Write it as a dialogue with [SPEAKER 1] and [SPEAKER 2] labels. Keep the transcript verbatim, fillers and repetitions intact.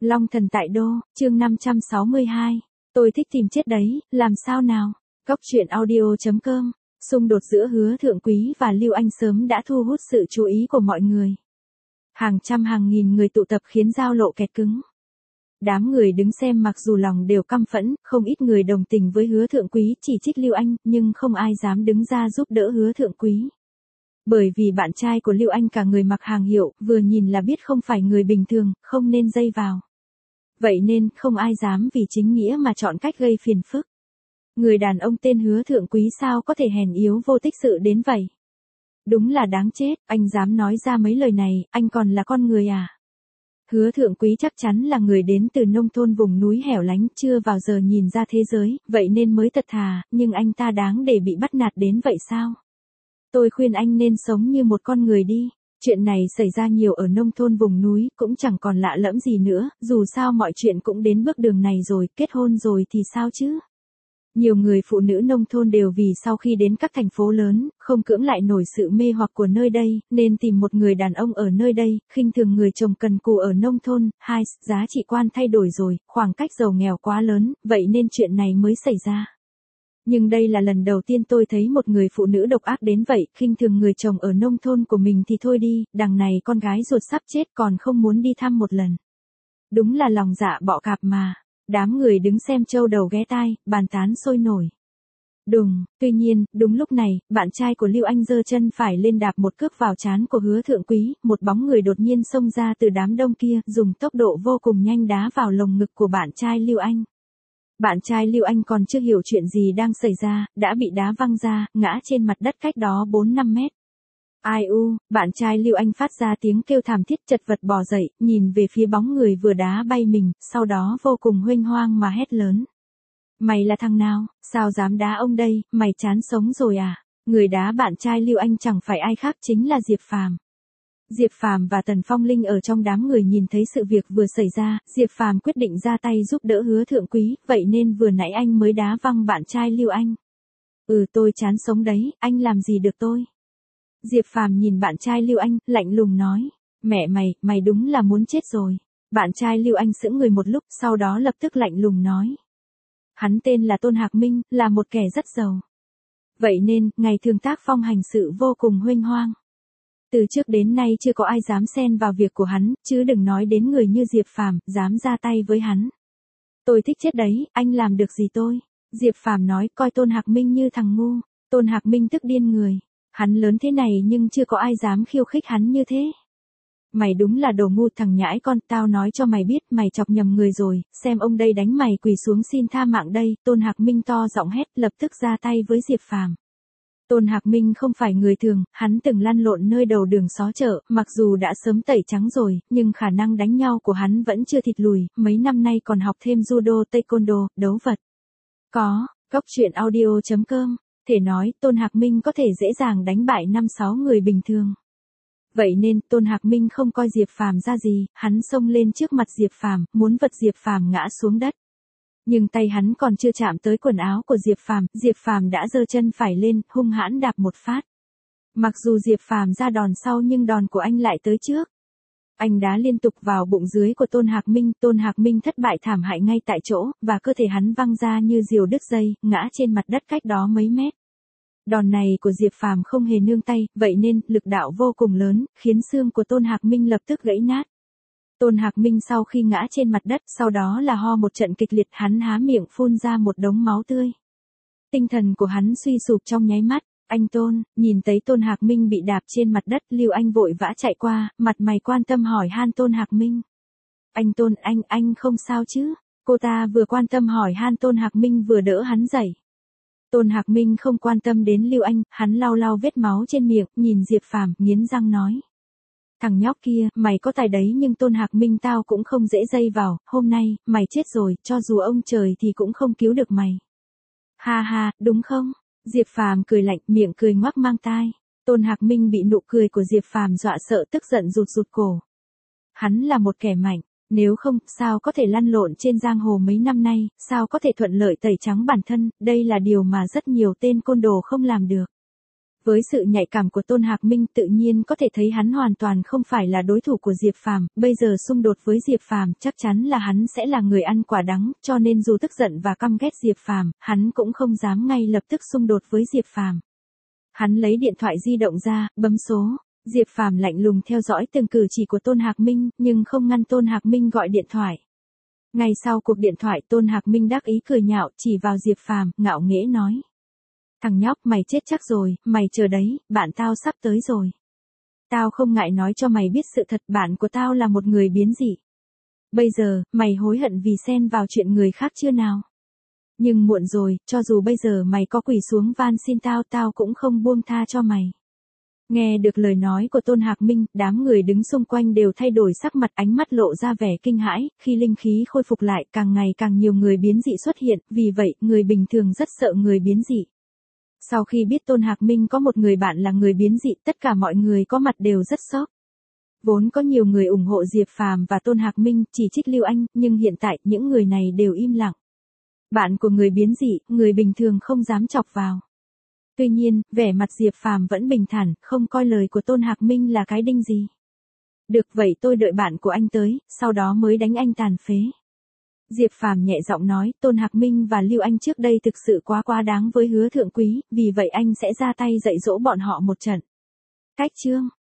[SPEAKER 1] Long thần tại đô, chương năm trăm sáu mươi hai. Tôi thích tìm chết đấy, làm sao nào? Cóc truyện audio chấm com. Xung đột giữa Hứa Thượng Quý và Lưu Anh sớm đã thu hút sự chú ý của mọi người. Hàng trăm hàng nghìn người tụ tập khiến giao lộ kẹt cứng. Đám người đứng xem mặc dù lòng đều căm phẫn, không ít người đồng tình với Hứa Thượng Quý chỉ trích Lưu Anh, nhưng không ai dám đứng ra giúp đỡ Hứa Thượng Quý. Bởi vì bạn trai của Lưu Anh cả người mặc hàng hiệu, vừa nhìn là biết không phải người bình thường, không nên dây vào. Vậy nên, không ai dám vì chính nghĩa mà chọn cách gây phiền phức. Người đàn ông tên Hứa Thượng Quý sao có thể hèn yếu vô tích sự đến vậy? Đúng là đáng chết, anh dám nói ra mấy lời này, anh còn là con người à? Hứa Thượng Quý chắc chắn là người đến từ nông thôn vùng núi hẻo lánh, chưa vào giờ nhìn ra thế giới, vậy nên mới thật thà, nhưng anh ta đáng để bị bắt nạt đến vậy sao? Tôi khuyên anh nên sống như một con người đi. Chuyện này xảy ra nhiều ở nông thôn vùng núi, cũng chẳng còn lạ lẫm gì nữa, dù sao mọi chuyện cũng đến bước đường này rồi, kết hôn rồi thì sao chứ? Nhiều người phụ nữ nông thôn đều vì sau khi đến các thành phố lớn, không cưỡng lại nổi sự mê hoặc của nơi đây, nên tìm một người đàn ông ở nơi đây, khinh thường người chồng cần cù ở nông thôn. Hai, giá trị quan thay đổi rồi, khoảng cách giàu nghèo quá lớn, vậy nên chuyện này mới xảy ra. Nhưng đây là lần đầu tiên tôi thấy một người phụ nữ độc ác đến vậy, khinh thường người chồng ở nông thôn của mình thì thôi đi, đằng này con gái ruột sắp chết còn không muốn đi thăm một lần. Đúng là lòng dạ bọ cạp mà. Đám người đứng xem trâu đầu ghé tai, bàn tán sôi nổi. Đùng, tuy nhiên, đúng lúc này, bạn trai của Lưu Anh giơ chân phải lên đạp một cước vào trán của Hứa Thượng Quý, một bóng người đột nhiên xông ra từ đám đông kia, dùng tốc độ vô cùng nhanh đá vào lồng ngực của bạn trai Lưu Anh. Bạn trai Lưu Anh còn chưa hiểu chuyện gì đang xảy ra, đã bị đá văng ra, ngã trên mặt đất cách đó bốn năm mét. Ai u, bạn trai Lưu Anh phát ra tiếng kêu thảm thiết, chật vật bò dậy, nhìn về phía bóng người vừa đá bay mình, sau đó vô cùng huênh hoang mà hét lớn. Mày là thằng nào, sao dám đá ông đây, mày chán sống rồi à? Người đá bạn trai Lưu Anh chẳng phải ai khác chính là Diệp Phàm. Diệp Phàm và Tần Phong Linh ở trong đám người nhìn thấy sự việc vừa xảy ra, Diệp Phàm quyết định ra tay giúp đỡ Hứa Thượng Quý, vậy nên vừa nãy anh mới đá văng bạn trai Lưu Anh. Ừ, tôi chán sống đấy, anh làm gì được tôi? Diệp Phàm nhìn bạn trai Lưu Anh, lạnh lùng nói, mẹ mày, mày đúng là muốn chết rồi. Bạn trai Lưu Anh sững người một lúc, sau đó lập tức lạnh lùng nói. Hắn tên là Tôn Hạc Minh, là một kẻ rất giàu. Vậy nên, ngày thường tác phong hành sự vô cùng huênh hoang. Từ trước đến nay chưa có ai dám xen vào việc của hắn, chứ đừng nói đến người như Diệp Phàm, dám ra tay với hắn. Tôi thích chết đấy, anh làm được gì tôi? Diệp Phàm nói, coi Tôn Hạc Minh như thằng ngu. Tôn Hạc Minh tức điên người. Hắn lớn thế này nhưng chưa có ai dám khiêu khích hắn như thế. Mày đúng là đồ ngu thằng nhãi con, tao nói cho mày biết mày chọc nhầm người rồi, xem ông đây đánh mày quỳ xuống xin tha mạng đây. Tôn Hạc Minh to giọng hét, lập tức ra tay với Diệp Phàm. Tôn Hạc Minh không phải người thường, hắn từng lăn lộn nơi đầu đường xó chợ, mặc dù đã sớm tẩy trắng rồi, nhưng khả năng đánh nhau của hắn vẫn chưa thịt lùi, mấy năm nay còn học thêm judo, taekwondo, đấu vật. Có, cóc truyện audio chấm com. Thể nói, Tôn Hạc Minh có thể dễ dàng đánh bại năm sáu người bình thường. Vậy nên, Tôn Hạc Minh không coi Diệp Phàm ra gì, hắn xông lên trước mặt Diệp Phàm, muốn vật Diệp Phàm ngã xuống đất. Nhưng tay hắn còn chưa chạm tới quần áo của Diệp Phàm, Diệp Phàm đã giơ chân phải lên, hung hãn đạp một phát. Mặc dù Diệp Phàm ra đòn sau nhưng đòn của anh lại tới trước. Anh đá liên tục vào bụng dưới của Tôn Hạc Minh, Tôn Hạc Minh thất bại thảm hại ngay tại chỗ, và cơ thể hắn văng ra như diều đứt dây, ngã trên mặt đất cách đó mấy mét. Đòn này của Diệp Phàm không hề nương tay, vậy nên, lực đạo vô cùng lớn, khiến xương của Tôn Hạc Minh lập tức gãy nát. Tôn Hạc Minh sau khi ngã trên mặt đất, sau đó là ho một trận kịch liệt, hắn há miệng phun ra một đống máu tươi. Tinh thần của hắn suy sụp trong nháy mắt. Anh Tôn, nhìn thấy Tôn Hạc Minh bị đạp trên mặt đất, Lưu Anh vội vã chạy qua, mặt mày quan tâm hỏi han Tôn Hạc Minh. Anh Tôn, anh, anh không sao chứ? Cô ta vừa quan tâm hỏi han Tôn Hạc Minh vừa đỡ hắn dậy. Tôn Hạc Minh không quan tâm đến Lưu Anh, hắn lau lau vết máu trên miệng, nhìn Diệp Phàm, nghiến răng nói. Thằng nhóc kia, mày có tài đấy nhưng Tôn Hạc Minh tao cũng không dễ dây vào, hôm nay, mày chết rồi, cho dù ông trời thì cũng không cứu được mày. Ha ha, đúng không? Diệp Phàm cười lạnh, miệng cười ngoác mang tai. Tôn Hạc Minh bị nụ cười của Diệp Phàm dọa sợ tức giận rụt rụt cổ. Hắn là một kẻ mạnh, nếu không, sao có thể lăn lộn trên giang hồ mấy năm nay, sao có thể thuận lợi tẩy trắng bản thân, đây là điều mà rất nhiều tên côn đồ không làm được. Với sự nhạy cảm của Tôn Hạc Minh tự nhiên có thể thấy hắn hoàn toàn không phải là đối thủ của Diệp Phàm, bây giờ xung đột với Diệp Phàm chắc chắn là hắn sẽ là người ăn quả đắng, cho nên dù tức giận và căm ghét Diệp Phàm, hắn cũng không dám ngay lập tức xung đột với Diệp Phàm. Hắn lấy điện thoại di động ra, bấm số. Diệp Phàm lạnh lùng theo dõi từng cử chỉ của Tôn Hạc Minh, nhưng không ngăn Tôn Hạc Minh gọi điện thoại. Ngay sau cuộc điện thoại, Tôn Hạc Minh đắc ý cười nhạo, chỉ vào Diệp Phàm, ngạo nghễ nói: "Thằng nhóc, mày chết chắc rồi, mày chờ đấy, bạn tao sắp tới rồi. Tao không ngại nói cho mày biết sự thật, bạn của tao là một người biến dị. Bây giờ, mày hối hận vì xen vào chuyện người khác chưa nào? Nhưng muộn rồi, cho dù bây giờ mày có quỳ xuống van xin tao, tao cũng không buông tha cho mày." Nghe được lời nói của Tôn Hạc Minh, đám người đứng xung quanh đều thay đổi sắc mặt, ánh mắt lộ ra vẻ kinh hãi, khi linh khí khôi phục lại, càng ngày càng nhiều người biến dị xuất hiện, vì vậy, người bình thường rất sợ người biến dị. Sau khi biết Tôn Hạc Minh có một người bạn là người biến dị, tất cả mọi người có mặt đều rất sốc. Vốn có nhiều người ủng hộ Diệp Phàm và Tôn Hạc Minh, chỉ trích Lưu Anh, nhưng hiện tại, những người này đều im lặng. Bạn của người biến dị, người bình thường không dám chọc vào. Tuy nhiên, vẻ mặt Diệp Phàm vẫn bình thản, không coi lời của Tôn Hạc Minh là cái đinh gì. "Được vậy tôi đợi bạn của anh tới, sau đó mới đánh anh tàn phế." Diệp Phàm nhẹ giọng nói, Tôn Hạc Minh và Lưu Anh trước đây thực sự quá quá đáng với Hứa Thượng Quý, vì vậy anh sẽ ra tay dạy dỗ bọn họ một trận. Cách chương